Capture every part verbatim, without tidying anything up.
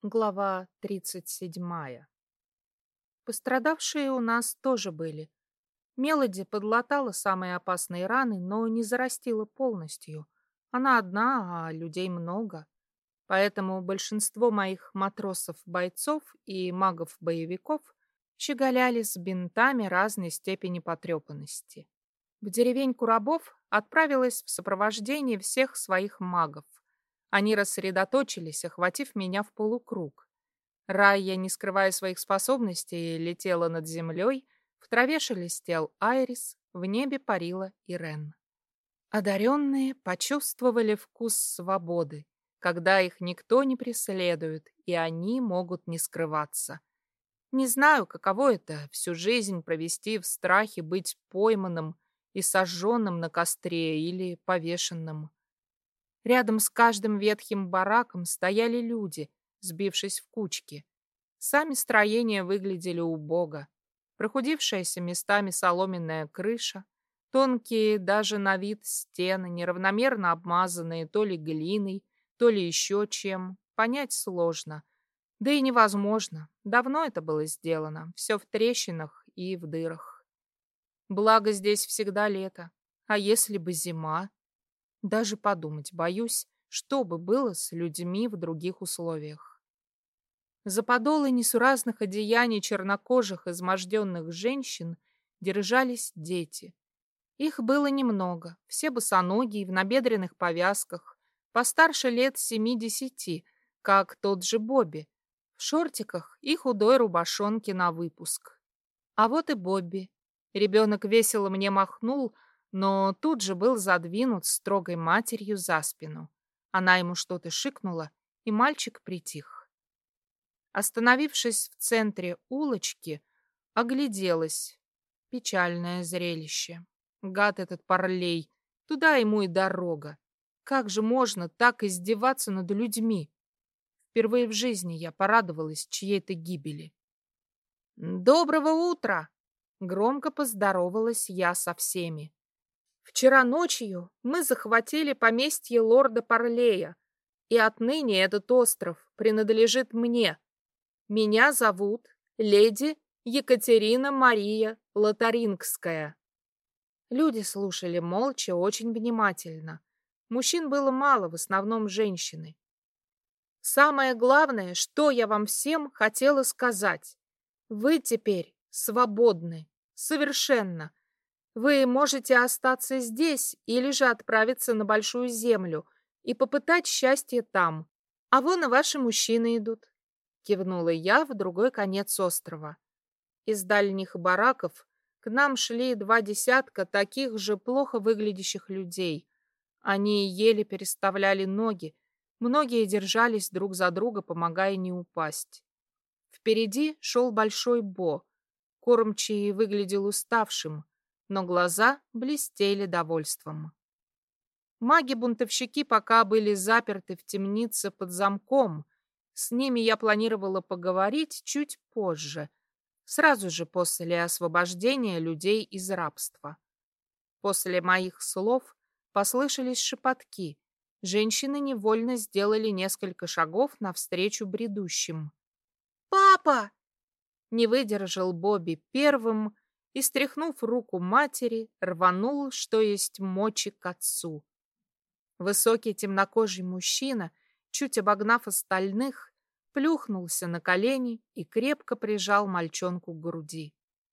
Глава тридцать седьмая. Пострадавшие у нас тоже были. Мелоди подлатала самые опасные раны, но не зарастила полностью. Она одна, а людей много. Поэтому большинство моих матросов-бойцов и магов-боевиков щеголяли с бинтами разной степени потрепанности. В деревеньку рабов отправилась в сопровождении всех своих магов. Они рассредоточились, охватив меня в полукруг. Райя, не скрывая своих способностей, летела над землей, в траве шелестел Айрис, в небе парила Ирен. Одаренные почувствовали вкус свободы, когда их никто не преследует, и они могут не скрываться. Не знаю, каково это — всю жизнь провести в страхе быть пойманным и сожженным на костре или повешенным. Рядом с каждым ветхим бараком стояли люди, сбившись в кучки. Сами строения выглядели убого. Прохудившаяся местами соломенная крыша, тонкие даже на вид стены, неравномерно обмазанные то ли глиной, то ли еще чем, понять сложно. Да и невозможно. Давно это было сделано, все в трещинах и в дырах. Благо здесь всегда лето. А если бы зима? Даже подумать боюсь, что бы было с людьми в других условиях. За подолы несуразных одеяний чернокожих изможденных женщин держались дети. Их было немного, все босоногие, в набедренных повязках, постарше лет семи-десяти, как тот же Бобби, в шортиках и худой рубашонке на выпуск. А вот и Бобби. Ребенок весело мне махнул, но тут же был задвинут строгой матерью за спину. Она ему что-то шикнула, и мальчик притих. Остановившись в центре улочки, огляделась. Печальное зрелище. Гад этот Парлей, туда ему и дорога. Как же можно так издеваться над людьми? Впервые в жизни я порадовалась чьей-то гибели. «Доброго утра!» Громко поздоровалась я со всеми. Вчера ночью мы захватили поместье лорда Парлея, и отныне этот остров принадлежит мне. Меня зовут леди Екатерина Мария Лотарингская. Люди слушали молча, очень внимательно. Мужчин было мало, в основном женщины. Самое главное, что я вам всем хотела сказать. Вы теперь свободны. Совершенно. Вы можете остаться здесь или же отправиться на Большую Землю и попытать счастье там. А вон и ваши мужчины идут. Кивнула я в другой конец острова. Из дальних бараков к нам шли два десятка таких же плохо выглядящих людей. Они еле переставляли ноги, многие держались друг за друга, помогая не упасть. Впереди шел Большой Бо. Кормчий выглядел уставшим, но глаза блестели довольством. Маги-бунтовщики пока были заперты в темнице под замком. С ними я планировала поговорить чуть позже, сразу же после освобождения людей из рабства. После моих слов послышались шепотки. Женщины невольно сделали несколько шагов навстречу бредущим. «Папа!» Не выдержал Бобби первым и, стряхнув руку матери, рванул, что есть мочи, к отцу. Высокий темнокожий мужчина, чуть обогнав остальных, плюхнулся на колени и крепко прижал мальчонку к груди.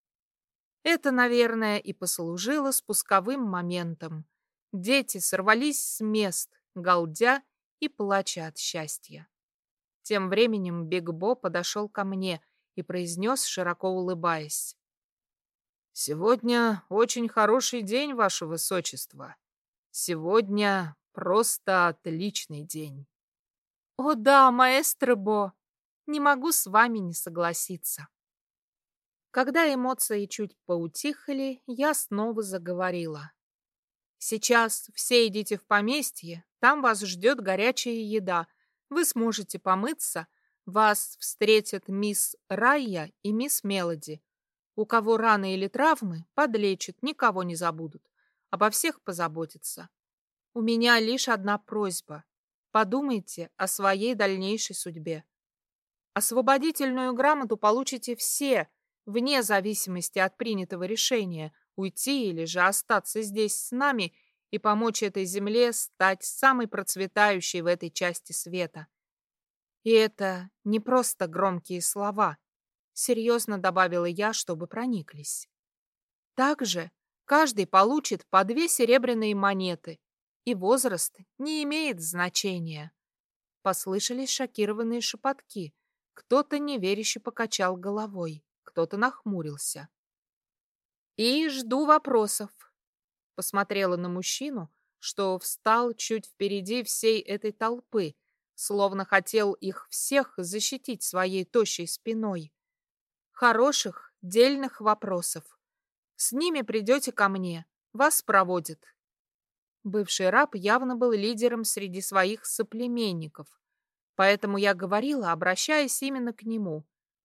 Это, наверное, и послужило спусковым моментом. Дети сорвались с мест, галдя и плача от счастья. Тем временем Биг Бо подошел ко мне и произнес, широко улыбаясь: «Сегодня очень хороший день, ваше высочество. Сегодня просто отличный день». «О да, маэстро Бо, не могу с вами не согласиться». Когда эмоции чуть поутихли, я снова заговорила. «Сейчас все идите в поместье, там вас ждет горячая еда. Вы сможете помыться, вас встретят мисс Райя и мисс Мелоди. У кого раны или травмы, подлечат, никого не забудут. Обо всех позаботятся. У меня лишь одна просьба. Подумайте о своей дальнейшей судьбе. Освободительную грамоту получите все, вне зависимости от принятого решения, уйти или же остаться здесь с нами и помочь этой земле стать самой процветающей в этой части света. И это не просто громкие слова, серьезно добавила я, чтобы прониклись. Также каждый получит по две серебряные монеты, и возраст не имеет значения. Послышались шокированные шепотки. Кто-то неверяще покачал головой, кто-то нахмурился. И жду вопросов. Посмотрела на мужчину, что встал чуть впереди всей этой толпы, словно хотел их всех защитить своей тощей спиной. Хороших, дельных вопросов. С ними придете ко мне, вас проводят. Бывший раб явно был лидером среди своих соплеменников, поэтому я говорила, обращаясь именно к нему.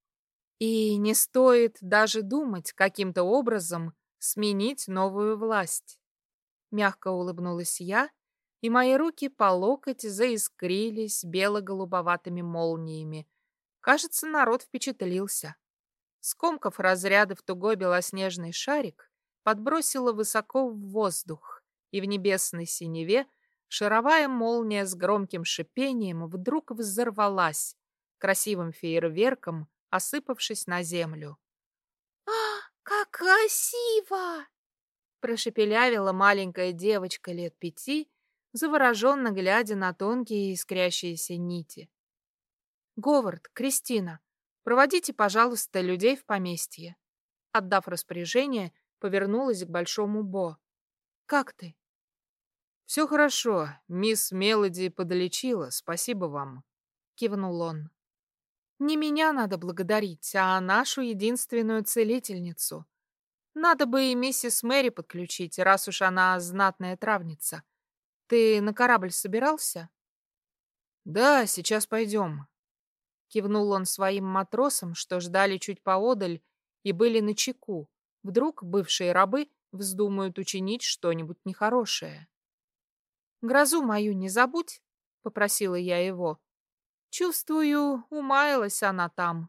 И не стоит даже думать каким-то образом сменить новую власть. Мягко улыбнулась я, и мои руки по локоть заискрились бело-голубоватыми молниями. Кажется, народ впечатлился. Скомкав разряды в тугой белоснежный шарик, подбросила высоко в воздух, и в небесной синеве шаровая молния с громким шипением вдруг взорвалась, красивым фейерверком осыпавшись на землю. «А, как красиво!» Прошепелявила маленькая девочка лет пяти, завороженно глядя на тонкие искрящиеся нити. «Говард, Кристина, проводите, пожалуйста, людей в поместье». Отдав распоряжение, повернулась к большому Бо. «Как ты?» «Все хорошо. Мисс Мелоди подлечила. Спасибо вам», — кивнул он. «Не меня надо благодарить, а нашу единственную целительницу. Надо бы и миссис Мэри подключить, раз уж она знатная травница. Ты на корабль собирался?» «Да, сейчас пойдем», — кивнул он своим матросам, что ждали чуть поодаль и были начеку. Вдруг бывшие рабы вздумают учинить что-нибудь нехорошее. «Грозу мою не забудь», — попросила я его. «Чувствую, умаялась она там».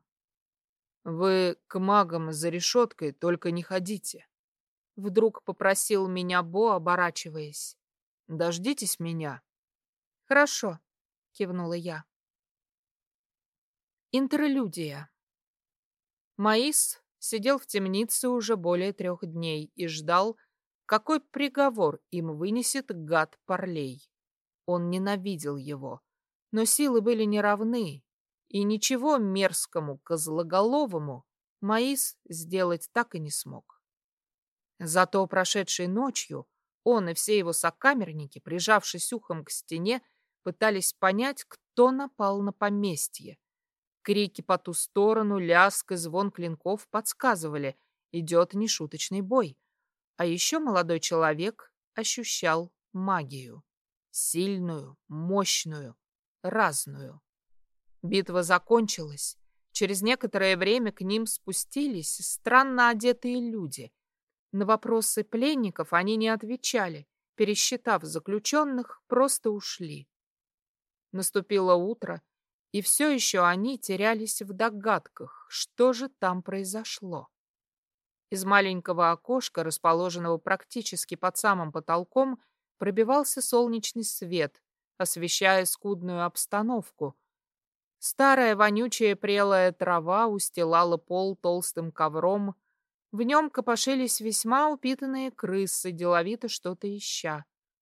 «Вы к магам за решеткой только не ходите», — вдруг попросил меня Бо, оборачиваясь. «Дождитесь меня». «Хорошо», — кивнула я. Интерлюдия. Маис сидел в темнице уже более трех дней и ждал, какой приговор им вынесет гад Парлей. Он ненавидел его, но силы были неравны, и ничего мерзкому козлоголовому Маис сделать так и не смог. Зато прошедшей ночью он и все его сокамерники, прижавшись ухом к стене, пытались понять, кто напал на поместье. Крики по ту сторону, лязг и звон клинков подсказывали, идет нешуточный бой. А еще молодой человек ощущал магию. Сильную, мощную, разную. Битва закончилась. Через некоторое время к ним спустились странно одетые люди. На вопросы пленников они не отвечали. Пересчитав заключенных, просто ушли. Наступило утро, и все еще они терялись в догадках, что же там произошло. Из маленького окошка, расположенного практически под самым потолком, пробивался солнечный свет, освещая скудную обстановку. Старая вонючая прелая трава устилала пол толстым ковром. В нем копошились весьма упитанные крысы, деловито что-то ища.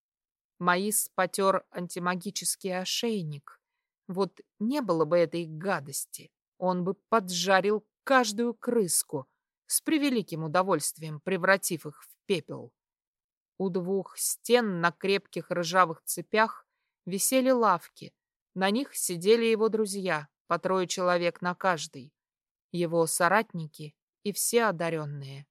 Маис потер антимагический ошейник. Вот не было бы этой гадости, он бы поджарил каждую крыску, с превеликим удовольствием превратив их в пепел. У двух стен на крепких ржавых цепях висели лавки. На них сидели его друзья, по трое человек на каждой, его соратники и все одаренные.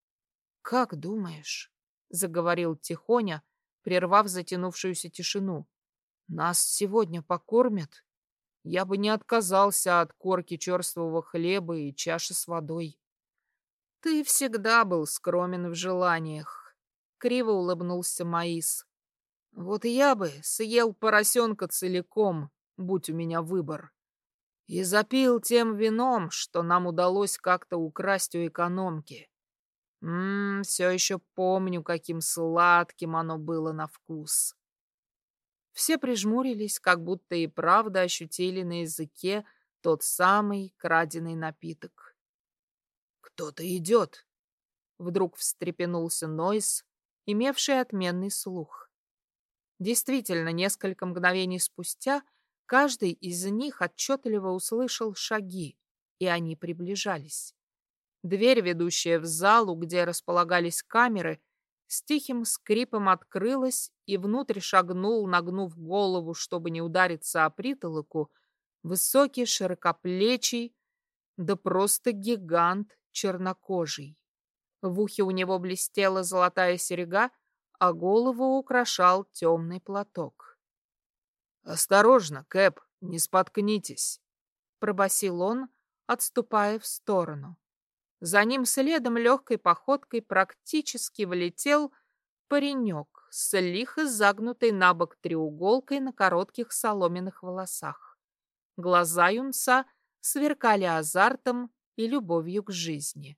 «Как думаешь?» — заговорил Тихоня, прервав затянувшуюся тишину. «Нас сегодня покормят? Я бы не отказался от корки черствого хлеба и чаши с водой». «Ты всегда был скромен в желаниях», — криво улыбнулся Маис. «Вот я бы съел поросенка целиком, будь у меня выбор. И запил тем вином, что нам удалось как-то украсть у экономки. Ммм, все еще помню, каким сладким оно было на вкус. Все прижмурились, как будто и правда ощутили на языке тот самый краденый напиток. «Кто-то идет!» Вдруг встрепенулся Нойс, имевший отменный слух. Действительно, несколько мгновений спустя каждый из них отчетливо услышал шаги, и они приближались. Дверь, ведущая в залу, где располагались камеры, с тихим скрипом открылась, и внутрь шагнул, нагнув голову, чтобы не удариться о притолоку, высокий, широкоплечий, да просто гигант чернокожий. В ухе у него блестела золотая серьга, а голову украшал темный платок. «Осторожно, Кэп, не споткнитесь!» — пробасил он, отступая в сторону. За ним следом легкой походкой практически влетел паренек с лихо загнутой на бок треуголкой на коротких соломенных волосах. Глаза юнца сверкали азартом и любовью к жизни.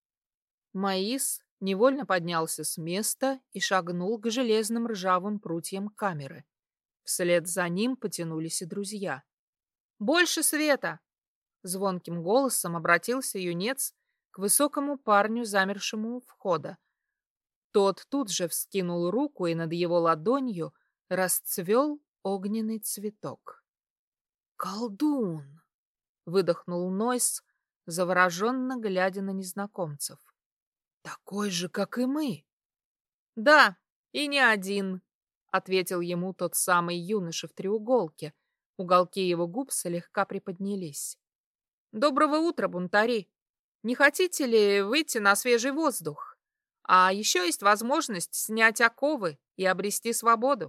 Маис невольно поднялся с места и шагнул к железным ржавым прутьям камеры. Вслед за ним потянулись и друзья. «Больше света!» — звонким голосом обратился юнец к высокому парню, замершему у входа. Тот тут же вскинул руку, и над его ладонью расцвел огненный цветок. «Колдун!» — выдохнул Нойс, завороженно глядя на незнакомцев. «Такой же, как и мы!» «Да, и не один!» — ответил ему тот самый юноша в треуголке. Уголки его губ слегка приподнялись. «Доброго утра, бунтари! Не хотите ли выйти на свежий воздух? А еще есть возможность снять оковы и обрести свободу».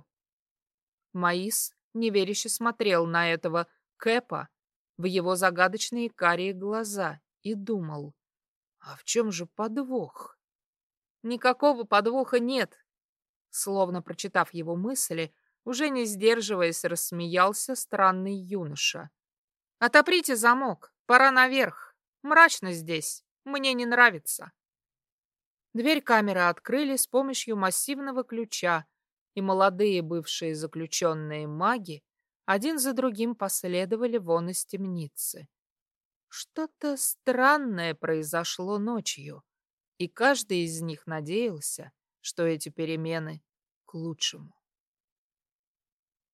Маис неверяще смотрел на этого Кэпа в его загадочные карие глаза и думал, а в чем же подвох? Никакого подвоха нет. Словно прочитав его мысли, уже не сдерживаясь, рассмеялся странный юноша. «Отоприте замок, пора наверх. Мрачно здесь, мне не нравится». Дверь камеры открыли с помощью массивного ключа, и молодые бывшие заключенные маги один за другим последовали вон из темницы. Что-то странное произошло ночью, и каждый из них надеялся, что эти перемены к лучшему.